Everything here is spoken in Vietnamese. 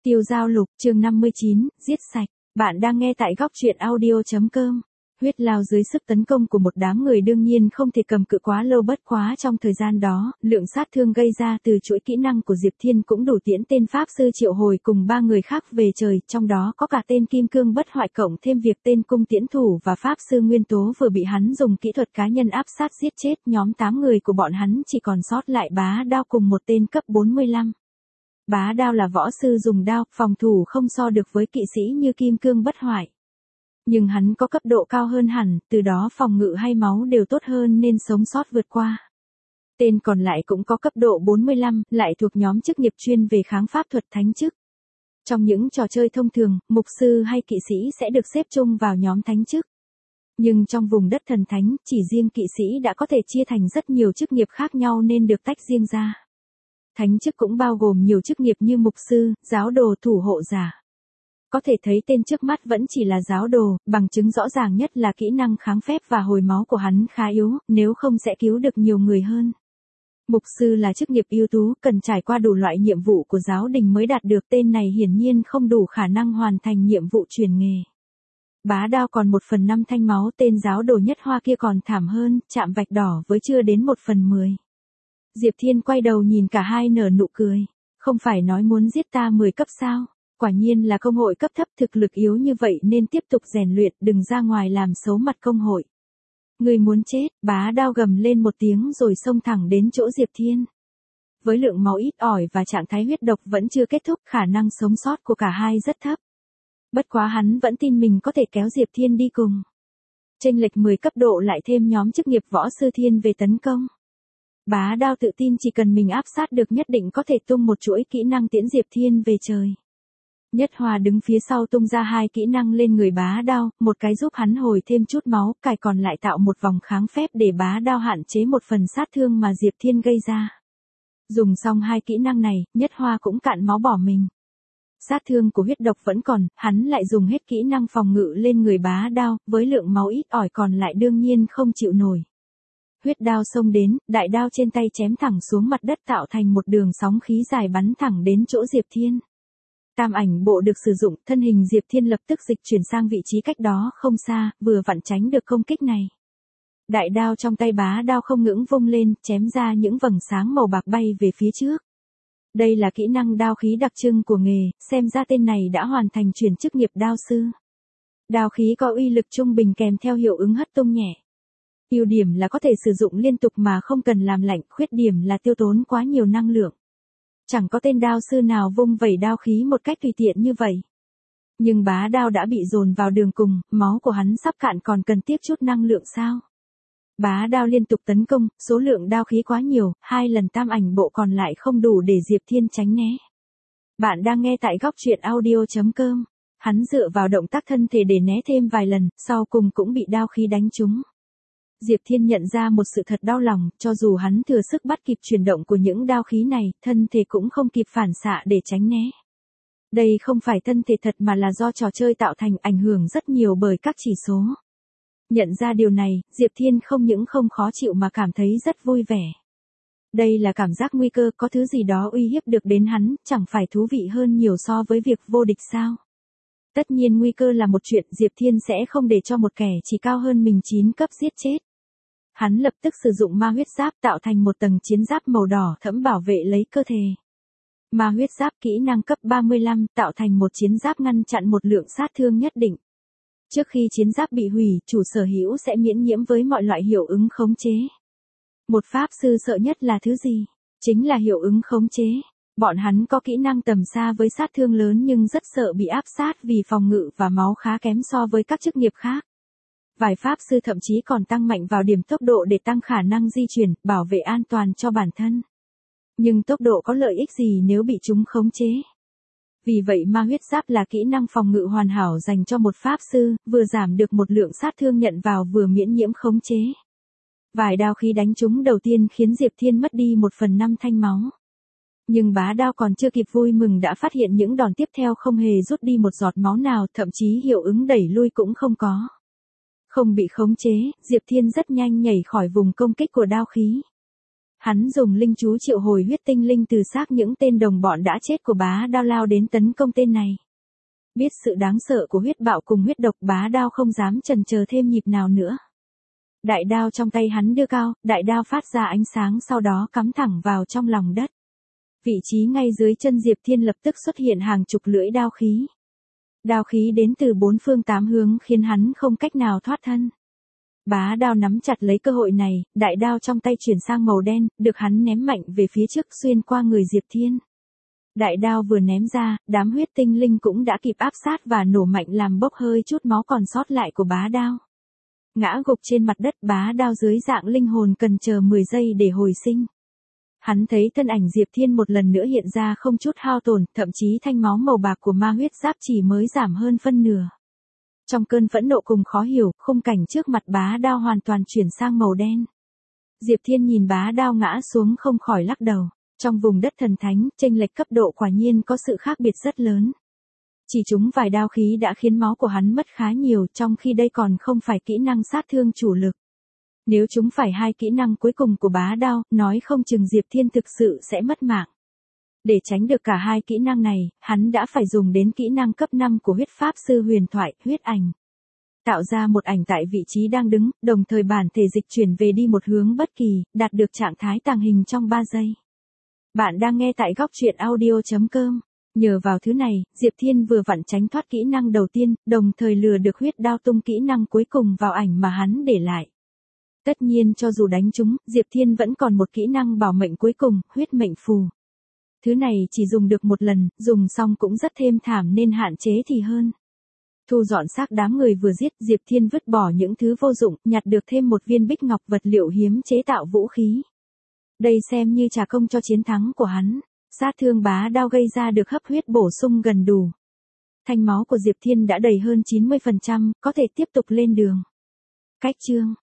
Tiêu Giao Lục, chương 59, giết sạch. Bạn đang nghe tại góc truyện audio.com. Huyết lao dưới sức tấn công của một đám người đương nhiên không thể cầm cự quá lâu, bất quá trong thời gian đó, lượng sát thương gây ra từ chuỗi kỹ năng của Diệp Thiên cũng đủ tiễn tên Pháp Sư Triệu Hồi cùng 3 người khác về trời, trong đó có cả tên Kim Cương Bất Hoại cộng thêm việc tên Cung Tiễn Thủ và Pháp Sư Nguyên Tố vừa bị hắn dùng kỹ thuật cá nhân áp sát giết chết. Nhóm 8 người của bọn hắn chỉ còn sót lại Bá Đao cùng một tên cấp 45. Bá Đao là võ sư dùng đao, phòng thủ không so được với kỵ sĩ như Kim Cương Bất Hoại. Nhưng hắn có cấp độ cao hơn hẳn, từ đó phòng ngự hay máu đều tốt hơn nên sống sót vượt qua. Tên còn lại cũng có cấp độ 45, lại thuộc nhóm chức nghiệp chuyên về kháng pháp thuật thánh chức. Trong những trò chơi thông thường, mục sư hay kỵ sĩ sẽ được xếp chung vào nhóm thánh chức. Nhưng trong vùng đất thần thánh, chỉ riêng kỵ sĩ đã có thể chia thành rất nhiều chức nghiệp khác nhau nên được tách riêng ra. Thánh chức cũng bao gồm nhiều chức nghiệp như mục sư, giáo đồ, thủ hộ giả. Có thể thấy tên trước mắt vẫn chỉ là giáo đồ, bằng chứng rõ ràng nhất là kỹ năng kháng phép và hồi máu của hắn khá yếu, nếu không sẽ cứu được nhiều người hơn. Mục sư là chức nghiệp ưu tú, cần trải qua đủ loại nhiệm vụ của giáo đình mới đạt được, tên này hiển nhiên không đủ khả năng hoàn thành nhiệm vụ truyền nghề. Bá Đao còn 1/5 thanh máu, tên giáo đồ nhất hoa kia còn thảm hơn, chạm vạch đỏ với chưa đến 1/10. Diệp Thiên quay đầu nhìn cả hai nở nụ cười. Không phải nói muốn giết ta 10 cấp sao? Quả nhiên là công hội cấp thấp, thực lực yếu như vậy nên tiếp tục rèn luyện, đừng ra ngoài làm xấu mặt công hội. Người muốn chết, Bá Đao gầm lên một tiếng rồi xông thẳng đến chỗ Diệp Thiên. Với lượng máu ít ỏi và trạng thái huyết độc vẫn chưa kết thúc, khả năng sống sót của cả hai rất thấp. Bất quá hắn vẫn tin mình có thể kéo Diệp Thiên đi cùng. Chênh lệch 10 cấp độ lại thêm nhóm chức nghiệp võ sư thiên về tấn công. Bá Đao tự tin chỉ cần mình áp sát được nhất định có thể tung một chuỗi kỹ năng tiễn Diệp Thiên về trời. Nhất Hoa đứng phía sau tung ra 2 kỹ năng lên người Bá Đao, một cái giúp hắn hồi thêm chút máu, cái còn lại tạo một vòng kháng phép để Bá Đao hạn chế một phần sát thương mà Diệp Thiên gây ra. Dùng xong 2 kỹ năng này, Nhất Hoa cũng cạn máu bỏ mình. Sát thương của huyết độc vẫn còn, hắn lại dùng hết kỹ năng phòng ngự lên người Bá Đao, với lượng máu ít ỏi còn lại đương nhiên không chịu nổi. Huyết đao xông đến, đại đao trên tay chém thẳng xuống mặt đất tạo thành một đường sóng khí dài bắn thẳng đến chỗ Diệp Thiên. Tam ảnh bộ được sử dụng, thân hình Diệp Thiên lập tức dịch chuyển sang vị trí cách đó không xa, vừa vặn tránh được công kích này. Đại đao trong tay Bá Đao không ngừng vung lên, chém ra những vầng sáng màu bạc bay về phía trước. Đây là kỹ năng đao khí đặc trưng của nghề, xem ra tên này đã hoàn thành chuyển chức nghiệp đao sư. Đao khí có uy lực trung bình kèm theo hiệu ứng hất tung nhẹ. Ưu điểm là có thể sử dụng liên tục mà không cần làm lạnh, khuyết điểm là tiêu tốn quá nhiều năng lượng. Chẳng có tên đao sư nào vung vẩy đao khí một cách tùy tiện như vậy. Nhưng Bá Đao đã bị dồn vào đường cùng, máu của hắn sắp cạn còn cần tiếp chút năng lượng sao? Bá Đao liên tục tấn công, số lượng đao khí quá nhiều, 2 lần tam ảnh bộ còn lại không đủ để Diệp Thiên tránh né. Bạn đang nghe tại góc truyện audio.com. Hắn dựa vào động tác thân thể để né thêm vài lần, sau cùng cũng bị đao khí đánh trúng. Diệp Thiên nhận ra một sự thật đau lòng, cho dù hắn thừa sức bắt kịp chuyển động của những đao khí này, thân thể cũng không kịp phản xạ để tránh né. Đây không phải thân thể thật mà là do trò chơi tạo thành, ảnh hưởng rất nhiều bởi các chỉ số. Nhận ra điều này, Diệp Thiên không những không khó chịu mà cảm thấy rất vui vẻ. Đây là cảm giác nguy cơ, có thứ gì đó uy hiếp được đến hắn, chẳng phải thú vị hơn nhiều so với việc vô địch sao? Tất nhiên nguy cơ là một chuyện, Diệp Thiên sẽ không để cho một kẻ chỉ cao hơn mình 9 cấp giết chết. Hắn lập tức sử dụng ma huyết giáp tạo thành một tầng chiến giáp màu đỏ thẫm bảo vệ lấy cơ thể. Ma huyết giáp kỹ năng cấp 35 tạo thành một chiến giáp ngăn chặn một lượng sát thương nhất định. Trước khi chiến giáp bị hủy, chủ sở hữu sẽ miễn nhiễm với mọi loại hiệu ứng khống chế. Một pháp sư sợ nhất là thứ gì? Chính là hiệu ứng khống chế. Bọn hắn có kỹ năng tầm xa với sát thương lớn nhưng rất sợ bị áp sát vì phòng ngự và máu khá kém so với các chức nghiệp khác. Vài pháp sư thậm chí còn tăng mạnh vào điểm tốc độ để tăng khả năng di chuyển, bảo vệ an toàn cho bản thân. Nhưng tốc độ có lợi ích gì nếu bị chúng khống chế? Vì vậy ma huyết giáp là kỹ năng phòng ngự hoàn hảo dành cho một pháp sư, vừa giảm được một lượng sát thương nhận vào vừa miễn nhiễm khống chế. Vài đao khí đánh trúng đầu tiên khiến Diệp Thiên mất đi 1/5 thanh máu. Nhưng Bá Đao còn chưa kịp vui mừng đã phát hiện những đòn tiếp theo không hề rút đi một giọt máu nào, thậm chí hiệu ứng đẩy lui cũng không có. Không bị khống chế, Diệp Thiên rất nhanh nhảy khỏi vùng công kích của đao khí. Hắn dùng linh chú triệu hồi huyết tinh linh từ xác những tên đồng bọn đã chết của Bá Đao lao đến tấn công tên này. Biết sự đáng sợ của huyết bạo cùng huyết độc, Bá Đao không dám chần chờ thêm nhịp nào nữa. Đại đao trong tay hắn đưa cao, đại đao phát ra ánh sáng sau đó cắm thẳng vào trong lòng đất. Vị trí ngay dưới chân Diệp Thiên lập tức xuất hiện hàng chục lưỡi đao khí. Đao khí đến từ bốn phương tám hướng khiến hắn không cách nào thoát thân. Bá Đao nắm chặt lấy cơ hội này, đại đao trong tay chuyển sang màu đen, được hắn ném mạnh về phía trước xuyên qua người Diệp Thiên. Đại đao vừa ném ra, đám huyết tinh linh cũng đã kịp áp sát và nổ mạnh làm bốc hơi chút máu còn sót lại của Bá Đao. Ngã gục trên mặt đất, Bá Đao dưới dạng linh hồn cần chờ 10 giây để hồi sinh. Hắn thấy thân ảnh Diệp Thiên một lần nữa hiện ra không chút hao tổn, thậm chí thanh máu màu bạc của ma huyết giáp chỉ mới giảm hơn phân nửa. Trong cơn phẫn nộ cùng khó hiểu, khung cảnh trước mặt Bá Đao hoàn toàn chuyển sang màu đen. Diệp Thiên nhìn Bá Đao ngã xuống không khỏi lắc đầu. Trong vùng đất thần thánh, chênh lệch cấp độ quả nhiên có sự khác biệt rất lớn. Chỉ trúng vài đao khí đã khiến máu của hắn mất khá nhiều, trong khi đây còn không phải kỹ năng sát thương chủ lực. Nếu chúng phải hai kỹ năng cuối cùng của Bá Đao, nói không chừng Diệp Thiên thực sự sẽ mất mạng. Để tránh được cả hai kỹ năng này, hắn đã phải dùng đến kỹ năng cấp 5 của huyết pháp sư huyền thoại, huyết ảnh. Tạo ra một ảnh tại vị trí đang đứng, đồng thời bản thể dịch chuyển về đi một hướng bất kỳ, đạt được trạng thái tàng hình trong 3 giây. Bạn đang nghe tại góc truyện audio.com. Nhờ vào thứ này, Diệp Thiên vừa vặn tránh thoát kỹ năng đầu tiên, đồng thời lừa được huyết đao tung kỹ năng cuối cùng vào ảnh mà hắn để lại. Tất nhiên cho dù đánh trúng, Diệp Thiên vẫn còn một kỹ năng bảo mệnh cuối cùng, huyết mệnh phù. Thứ này chỉ dùng được một lần, dùng xong cũng rất thêm thảm nên hạn chế thì hơn. Thu dọn xác đám người vừa giết, Diệp Thiên vứt bỏ những thứ vô dụng, nhặt được thêm một viên bích ngọc, vật liệu hiếm chế tạo vũ khí. Đây xem như trả công cho chiến thắng của hắn. Sát thương Bá Đao gây ra được hấp huyết bổ sung gần đủ. Thanh máu của Diệp Thiên đã đầy hơn 90%, có thể tiếp tục lên đường. Cách chương